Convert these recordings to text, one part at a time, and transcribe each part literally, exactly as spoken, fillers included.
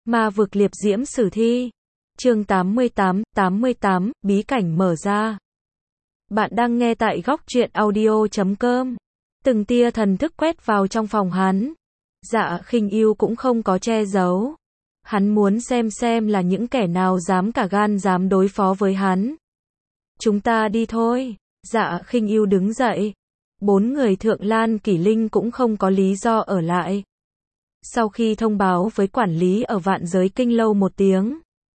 Ma vực liệp diễm sử thi. Chương tám mươi tám, tám mươi tám, bí cảnh mở ra. Bạn đang nghe tại góc truyện audio chấm com. Từng tia thần thức quét vào trong phòng hắn. Dạ Khinh Yêu cũng không có che giấu. Hắn muốn xem xem là những kẻ nào dám cả gan dám đối phó với hắn. Chúng ta đi thôi. Dạ Khinh Yêu đứng dậy. Bốn người Thượng Lan Kỷ Linh cũng không có lý do ở lại. Sau khi thông báo với quản lý ở Vạn Giới Kinh Lâu một tiếng,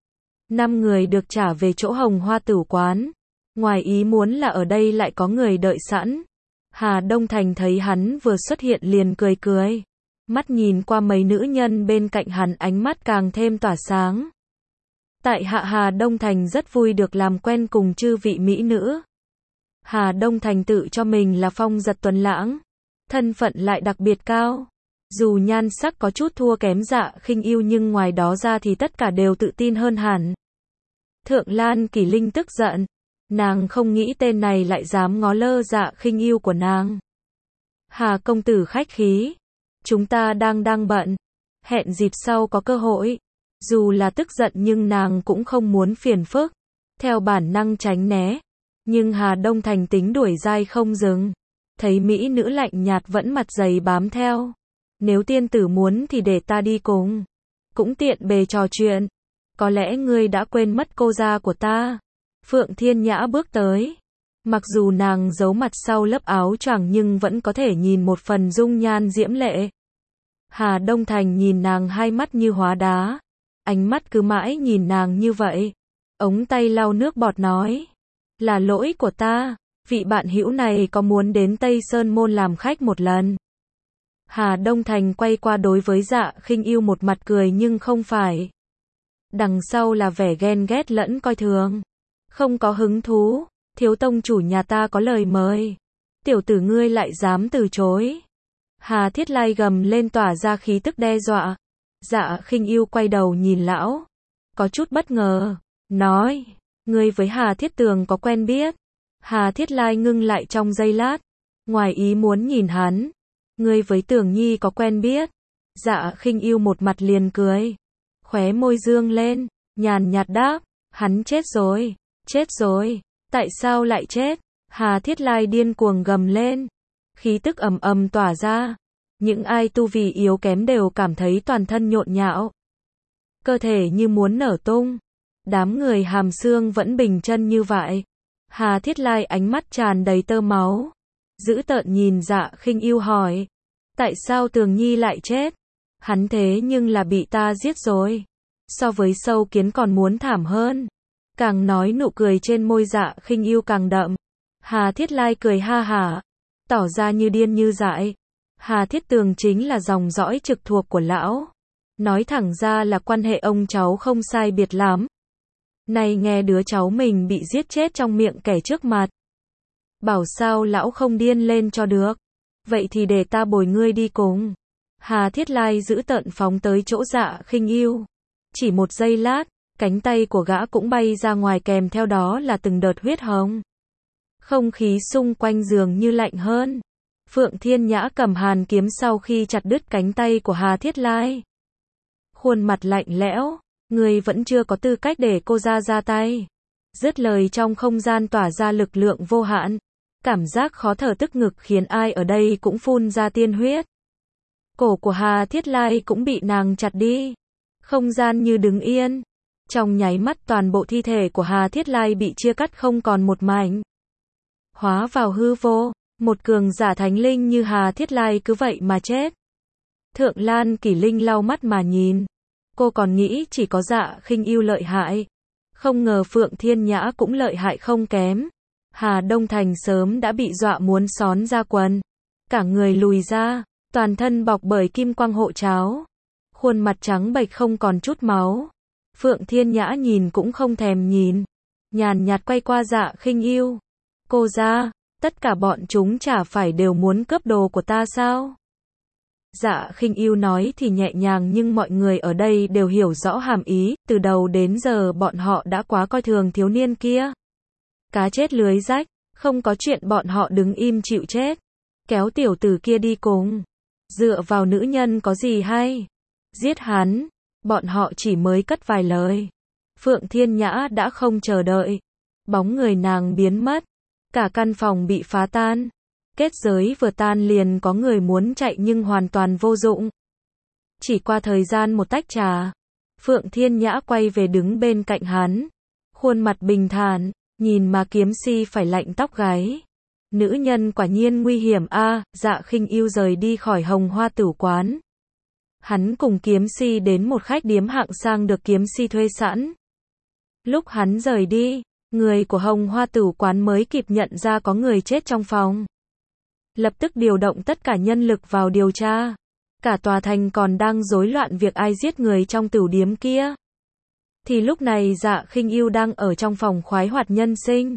năm người được trả về chỗ Hồng Hoa Tửu Quán. Ngoài ý muốn là ở đây lại có người đợi sẵn. Hà Đông Thành thấy hắn vừa xuất hiện liền cười cười. Mắt nhìn qua mấy nữ nhân bên cạnh hắn, ánh mắt càng thêm tỏa sáng. Tại hạ Hà Đông Thành rất vui được làm quen cùng chư vị mỹ nữ. Hà Đông Thành tự cho mình là phong giật tuấn lãng, thân phận lại đặc biệt cao. Dù nhan sắc có chút thua kém Dạ Khinh Yêu nhưng ngoài đó ra thì tất cả đều tự tin hơn hẳn. Thượng Lan Kỷ Linh tức giận. Nàng không nghĩ tên này lại dám ngó lơ Dạ Khinh Yêu của nàng. Hà công tử khách khí. Chúng ta đang đang bận. Hẹn dịp sau có cơ hội. Dù là tức giận nhưng nàng cũng không muốn phiền phức. Theo bản năng tránh né. Nhưng Hà Đông Thành tính đuổi dai không dừng. Thấy mỹ nữ lạnh nhạt vẫn mặt dày bám theo. Nếu tiên tử muốn thì để ta đi cùng. Cũng tiện bề trò chuyện. Có lẽ ngươi đã quên mất cô gia của ta. Phượng Thiên Nhã bước tới. Mặc dù nàng giấu mặt sau lớp áo choàng nhưng vẫn có thể nhìn một phần dung nhan diễm lệ. Hà Đông Thành nhìn nàng hai mắt như hóa đá. Ánh mắt cứ mãi nhìn nàng như vậy. Ống tay lau nước bọt nói. Là lỗi của ta. Vị bạn hữu này có muốn đến Tây Sơn Môn làm khách một lần? Hà Đông Thành quay qua đối với Dạ Khinh Yêu một mặt cười nhưng không phải. Đằng sau là vẻ ghen ghét lẫn coi thường. Không có hứng thú. Thiếu tông chủ nhà ta có lời mời. Tiểu tử ngươi lại dám từ chối. Hà Thiết Lai gầm lên tỏa ra khí tức đe dọa. Dạ Khinh Yêu quay đầu nhìn lão. Có chút bất ngờ. Nói. Ngươi với Hà Thiết Tường có quen biết? Hà Thiết Lai ngưng lại trong giây lát. Ngoài ý muốn nhìn hắn. Ngươi với Tường Nhi có quen biết? Dạ Khinh Yêu một mặt liền cười. Khóe môi dương lên. Nhàn nhạt đáp. Hắn chết rồi. Chết rồi. Tại sao lại chết? Hà Thiết Lai điên cuồng gầm lên. Khí tức ầm ầm tỏa ra. Những ai tu vi yếu kém đều cảm thấy toàn thân nhộn nhạo. Cơ thể như muốn nở tung. Đám người hàm xương vẫn bình chân như vậy. Hà Thiết Lai ánh mắt tràn đầy tơ máu. Dữ tợn nhìn Dạ Khinh Yêu hỏi. Tại sao Tường Nhi lại chết? Hắn thế nhưng là bị ta giết rồi. So với sâu kiến còn muốn thảm hơn. Càng nói nụ cười trên môi Dạ Khinh Yêu càng đậm. Hà Thiết Lai cười ha hả. Tỏ ra như điên như dại. Hà Thiết Tường chính là dòng dõi trực thuộc của lão. Nói thẳng ra là quan hệ ông cháu không sai biệt lắm. Này nghe đứa cháu mình bị giết chết trong miệng kẻ trước mặt. Bảo sao lão không điên lên cho được. Vậy thì để ta bồi ngươi đi cùng. Hà Thiết Lai giữ tợn phóng tới chỗ Dạ Khinh Yêu. Chỉ một giây lát, cánh tay của gã cũng bay ra ngoài kèm theo đó là từng đợt huyết hồng. Không khí xung quanh dường như lạnh hơn. Phượng Thiên Nhã cầm hàn kiếm sau khi chặt đứt cánh tay của Hà Thiết Lai. Khuôn mặt lạnh lẽo. Ngươi vẫn chưa có tư cách để cô ra ra tay. Dứt lời trong không gian tỏa ra lực lượng vô hạn. Cảm giác khó thở tức ngực khiến ai ở đây cũng phun ra tiên huyết. Cổ của Hà Thiết Lai cũng bị nàng chặt đi. Không gian như đứng yên. Trong nháy mắt toàn bộ thi thể của Hà Thiết Lai bị chia cắt không còn một mảnh. Hóa vào hư vô. Một cường giả thánh linh như Hà Thiết Lai cứ vậy mà chết. Thượng Lan Kỷ Linh lau mắt mà nhìn. Cô còn nghĩ chỉ có Dạ Khinh Yêu lợi hại. Không ngờ Phượng Thiên Nhã cũng lợi hại không kém. Hà Đông Thành sớm đã bị dọa muốn xón ra quần. Cả người lùi ra. Toàn thân bọc bởi kim quang hộ cháo. Khuôn mặt trắng bệch không còn chút máu. Phượng Thiên Nhã nhìn cũng không thèm nhìn. Nhàn nhạt quay qua Dạ Khinh Yêu. Cô ra. Tất cả bọn chúng chả phải đều muốn cướp đồ của ta sao? Dạ Khinh Yêu nói thì nhẹ nhàng nhưng mọi người ở đây đều hiểu rõ hàm ý, từ đầu đến giờ bọn họ đã quá coi thường thiếu niên kia. Cá chết lưới rách, không có chuyện bọn họ đứng im chịu chết. Kéo tiểu tử kia đi cùng. Dựa vào nữ nhân có gì hay? Giết hắn. Bọn họ chỉ mới cất vài lời. Phượng Thiên Nhã đã không chờ đợi. Bóng người nàng biến mất. Cả căn phòng bị phá tan. Kết giới vừa tan liền có người muốn chạy nhưng hoàn toàn vô dụng. Chỉ qua thời gian một tách trà, Phượng Thiên Nhã quay về đứng bên cạnh hắn. Khuôn mặt bình thản, nhìn mà Kiếm Si phải lạnh tóc gáy. Nữ nhân quả nhiên nguy hiểm a. À, Dạ Khinh Yêu rời đi khỏi Hồng Hoa Tửu quán. Hắn cùng Kiếm Si đến một khách điếm hạng sang được Kiếm Si thuê sẵn. Lúc hắn rời đi, người của Hồng Hoa Tửu quán mới kịp nhận ra có người chết trong phòng. Lập tức điều động tất cả nhân lực vào điều tra. Cả tòa thành còn đang rối loạn việc ai giết người trong tửu điếm kia. Thì lúc này Dạ Khinh Yêu đang ở trong phòng khoái hoạt nhân sinh.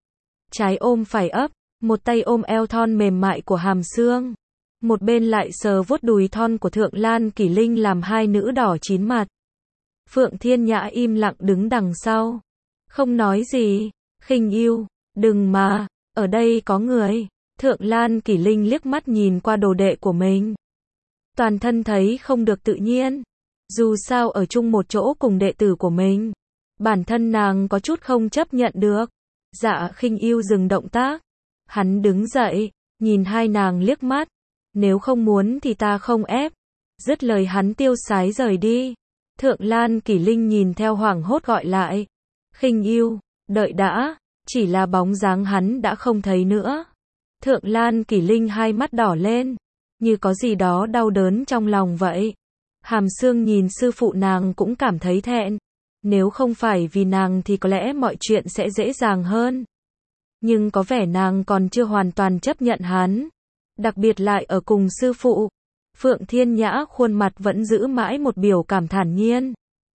Trái ôm phải ấp, một tay ôm eo thon mềm mại của Hàm Sương. Một bên lại sờ vuốt đùi thon của Thượng Lan Kỷ Linh làm hai nữ đỏ chín mặt. Phượng Thiên Nhã im lặng đứng đằng sau. Không nói gì. Khinh Yêu, đừng mà, ở đây có người. Thượng Lan Kỷ Linh liếc mắt nhìn qua đồ đệ của mình. Toàn thân thấy không được tự nhiên. Dù sao ở chung một chỗ cùng đệ tử của mình. Bản thân nàng có chút không chấp nhận được. Dạ Khinh Yêu dừng động tác. Hắn đứng dậy, nhìn hai nàng liếc mắt. Nếu không muốn thì ta không ép. Dứt lời hắn tiêu sái rời đi. Thượng Lan Kỷ Linh nhìn theo hoảng hốt gọi lại. Khinh Yêu, đợi đã. Chỉ là bóng dáng hắn đã không thấy nữa. Thượng Lan Kỷ Linh hai mắt đỏ lên. Như có gì đó đau đớn trong lòng vậy. Hàm Sương nhìn sư phụ nàng cũng cảm thấy thẹn. Nếu không phải vì nàng thì có lẽ mọi chuyện sẽ dễ dàng hơn. Nhưng có vẻ nàng còn chưa hoàn toàn chấp nhận hắn. Đặc biệt lại ở cùng sư phụ. Phượng Thiên Nhã khuôn mặt vẫn giữ mãi một biểu cảm thản nhiên.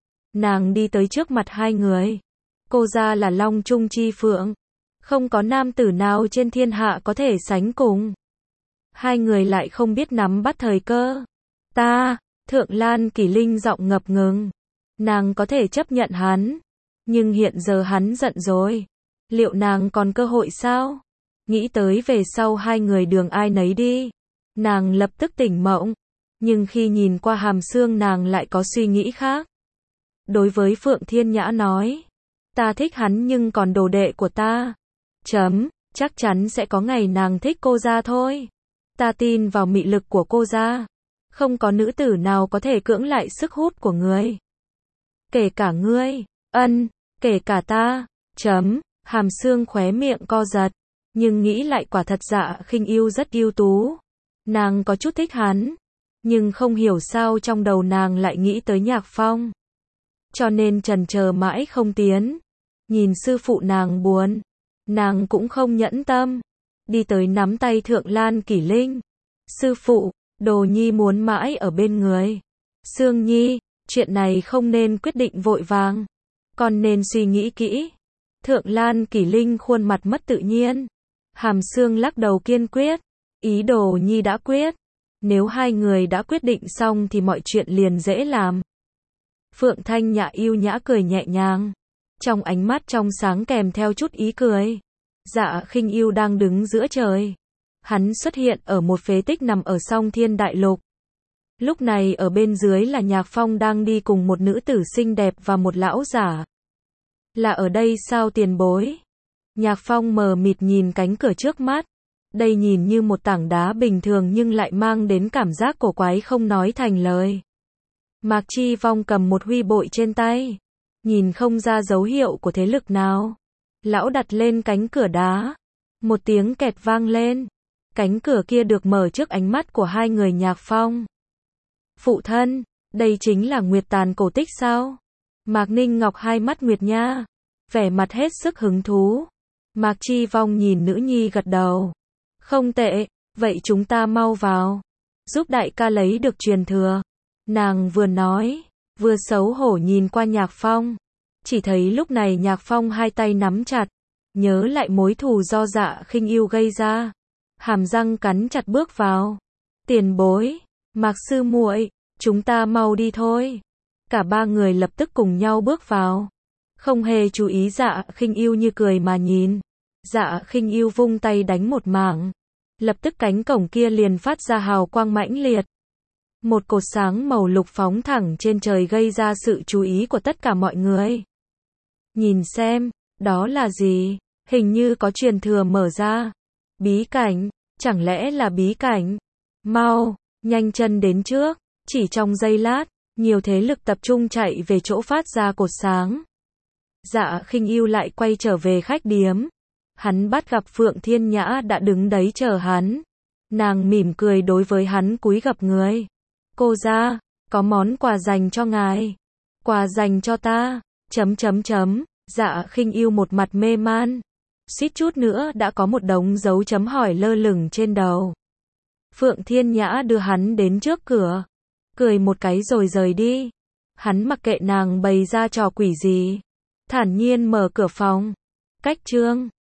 Nàng đi tới trước mặt hai người. Cô ra là Long Trung Chi Phượng. Không có nam tử nào trên thiên hạ có thể sánh cùng. Hai người lại không biết nắm bắt thời cơ. Ta, Thượng Lan Kỷ Linh giọng ngập ngừng. Nàng có thể chấp nhận hắn. Nhưng hiện giờ hắn giận rồi. Liệu nàng còn cơ hội sao? Nghĩ tới về sau hai người đường ai nấy đi. Nàng lập tức tỉnh mộng. Nhưng khi nhìn qua Hàm Sương nàng lại có suy nghĩ khác. Đối với Phượng Thiên Nhã nói. Ta thích hắn nhưng còn đồ đệ của ta. Chấm, chắc chắn sẽ có ngày nàng thích cô ra thôi. Ta tin vào mị lực của cô ra. Không có nữ tử nào có thể cưỡng lại sức hút của người. Kể cả ngươi, ân, kể cả ta. Chấm, Hàm Sương khóe miệng co giật. Nhưng nghĩ lại quả thật Dạ Khinh Yêu rất ưu tú. Nàng có chút thích hắn. Nhưng không hiểu sao trong đầu nàng lại nghĩ tới Nhạc Phong. Cho nên trần chờ mãi không tiến. Nhìn sư phụ nàng buồn. Nàng cũng không nhẫn tâm. Đi tới nắm tay Thượng Lan Kỷ Linh. Sư phụ, Đồ Nhi muốn mãi ở bên người. Sương Nhi, chuyện này không nên quyết định vội vàng. Còn nên suy nghĩ kỹ. Thượng Lan Kỷ Linh khuôn mặt mất tự nhiên. Hàm Sương lắc đầu kiên quyết. Ý Đồ Nhi đã quyết. Nếu hai người đã quyết định xong thì mọi chuyện liền dễ làm. Phượng Thanh Nhã yêu nhã cười nhẹ nhàng. Trong ánh mắt trong sáng kèm theo chút ý cười. Dạ Khinh Yêu đang đứng giữa trời. Hắn xuất hiện ở một phế tích nằm ở Song Thiên Đại Lục. Lúc này ở bên dưới là Nhạc Phong đang đi cùng một nữ tử xinh đẹp và một lão giả. Là ở đây sao tiền bối? Nhạc Phong mờ mịt nhìn cánh cửa trước mắt. Đây nhìn như một tảng đá bình thường nhưng lại mang đến cảm giác cổ quái không nói thành lời. Mạc Chi Vong cầm một huy bội trên tay. Nhìn không ra dấu hiệu của thế lực nào. Lão đặt lên cánh cửa đá. Một tiếng kẹt vang lên. Cánh cửa kia được mở trước ánh mắt của hai người Nhạc Phong. Phụ thân, đây chính là Nguyệt Tàn cổ tích sao? Mạc Ninh Ngọc hai mắt Nguyệt Nha. Vẻ mặt hết sức hứng thú. Mạc Chi Vong nhìn nữ nhi gật đầu. Không tệ, vậy chúng ta mau vào. Giúp đại ca lấy được truyền thừa. Nàng vừa nói, vừa xấu hổ nhìn qua Nhạc Phong. Chỉ thấy lúc này Nhạc Phong hai tay nắm chặt. Nhớ lại mối thù do Dạ Khinh Yêu gây ra. Hàm răng cắn chặt bước vào. Tiền bối, Mạc sư muội, chúng ta mau đi thôi. Cả ba người lập tức cùng nhau bước vào. Không hề chú ý Dạ Khinh Yêu như cười mà nhìn. Dạ Khinh Yêu vung tay đánh một mảng. Lập tức cánh cổng kia liền phát ra hào quang mãnh liệt. Một cột sáng màu lục phóng thẳng trên trời gây ra sự chú ý của tất cả mọi người. Nhìn xem, đó là gì? Hình như có truyền thừa mở ra. Bí cảnh, chẳng lẽ là bí cảnh? Mau, nhanh chân đến trước. Chỉ trong giây lát, nhiều thế lực tập trung chạy về chỗ phát ra cột sáng. Dạ Khinh Ưu lại quay trở về khách điếm. Hắn bắt gặp Phượng Thiên Nhã đã đứng đấy chờ hắn. Nàng mỉm cười đối với hắn cúi gập người. Cô ra, có món quà dành cho ngài. Quà dành cho ta, chấm chấm chấm, Dạ Khinh Ưu một mặt mê man. Suýt chút nữa đã có một đống dấu chấm hỏi lơ lửng trên đầu. Phượng Thiên Nhã đưa hắn đến trước cửa. Cười một cái rồi rời đi. Hắn mặc kệ nàng bày ra trò quỷ gì. Thản nhiên mở cửa phòng. Cách chương